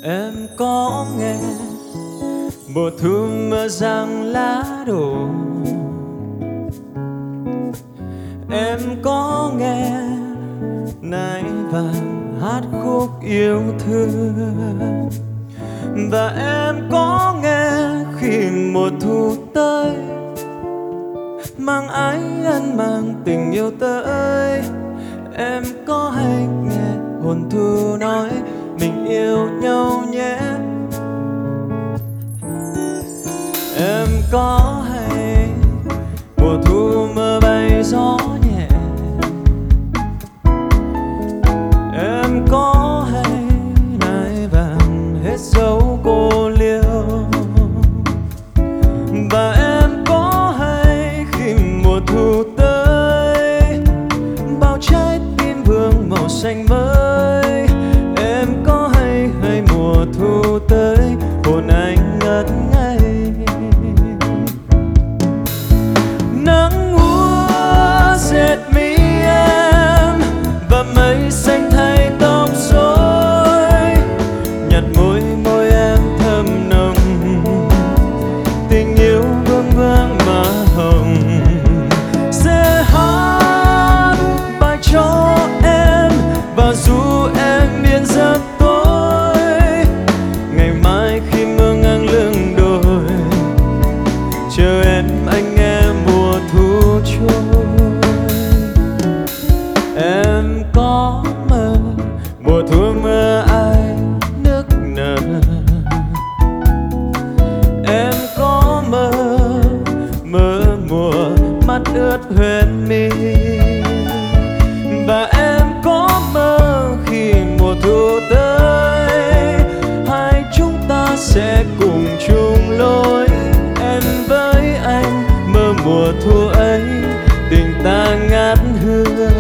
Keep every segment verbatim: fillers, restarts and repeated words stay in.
Em có nghe mùa thu mưa giăng lá đổ, em có nghe nai vàng hát khúc yêu thương, và em có nghe khi mùa thu tới mang ái ân mang tình yêu tới. Em có hay nghe hồn thu nói mình yêu nhau nhé. Em có hay mùa thu mưa bay gió nhẹ, em có hay nai vàng hết dấu cô liêu, và em có hay khi mùa thu tới bao trái tim vương màu xanh mới. Em có hay hay mùa thu tới hồn anh ngất ngây. Nắng úa dệt mi em và mây xanh thay tóc rối, nhạt môi môi em thơm nồng, tình yêu vương vương má hồng. Sẽ hát bài cho em và dù em biến giấc tối, ngày mai khi mưa ngang lưng đồi chờ em anh nghe mùa thu trôi. Em có mơ mùa thu mưa ai nức nở, em có mơ mơ mùa mắt ướt huyền mi, và em có mơ khi mùa thu tới hai chúng ta sẽ cùng chung lối. Em với anh mơ mùa thu ấy tình ta ngát hương.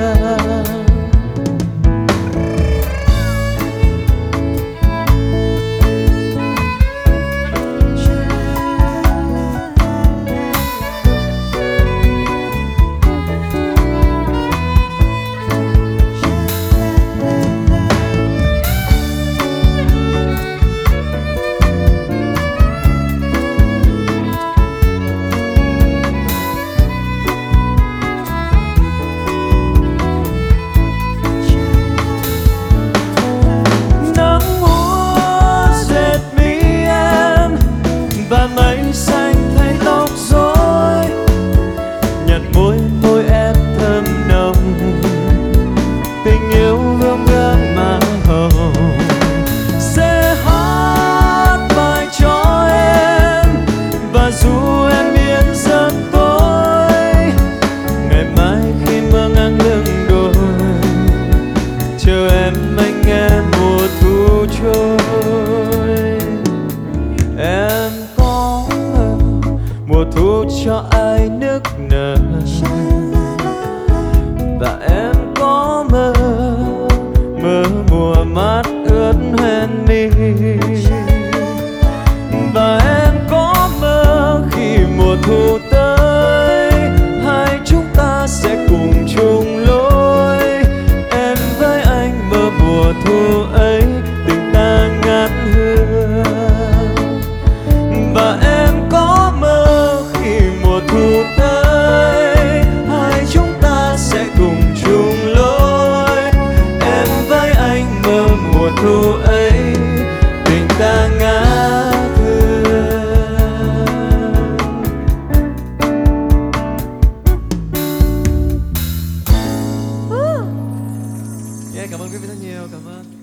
Mây xanh thay tóc rối, nhạt môi môi em thơm nồng, tình yêu vương vương má hồng. Sẽ hát bài cho em và dù em biến giấc tối, ngày mai khi mưa ngang lưng đồi chờ em anh nghe mùa thu trôi. Em mùa thu cho ai nức nở, và em có mơ mơ mùa mát ướt hoen mi, và em có mơ khi mùa thu tới hai chúng ta sẽ cùng chung lối. Em với anh mơ mùa thu ấy tình ta ngát hương, và em có mơ khi mùa thu tới hai chúng ta sẽ cùng chung lối. Em với anh mơ mùa thu ấy tình ta ngát hương. Yeah, cảm ơn quý vị rất nhiều, cảm ơn.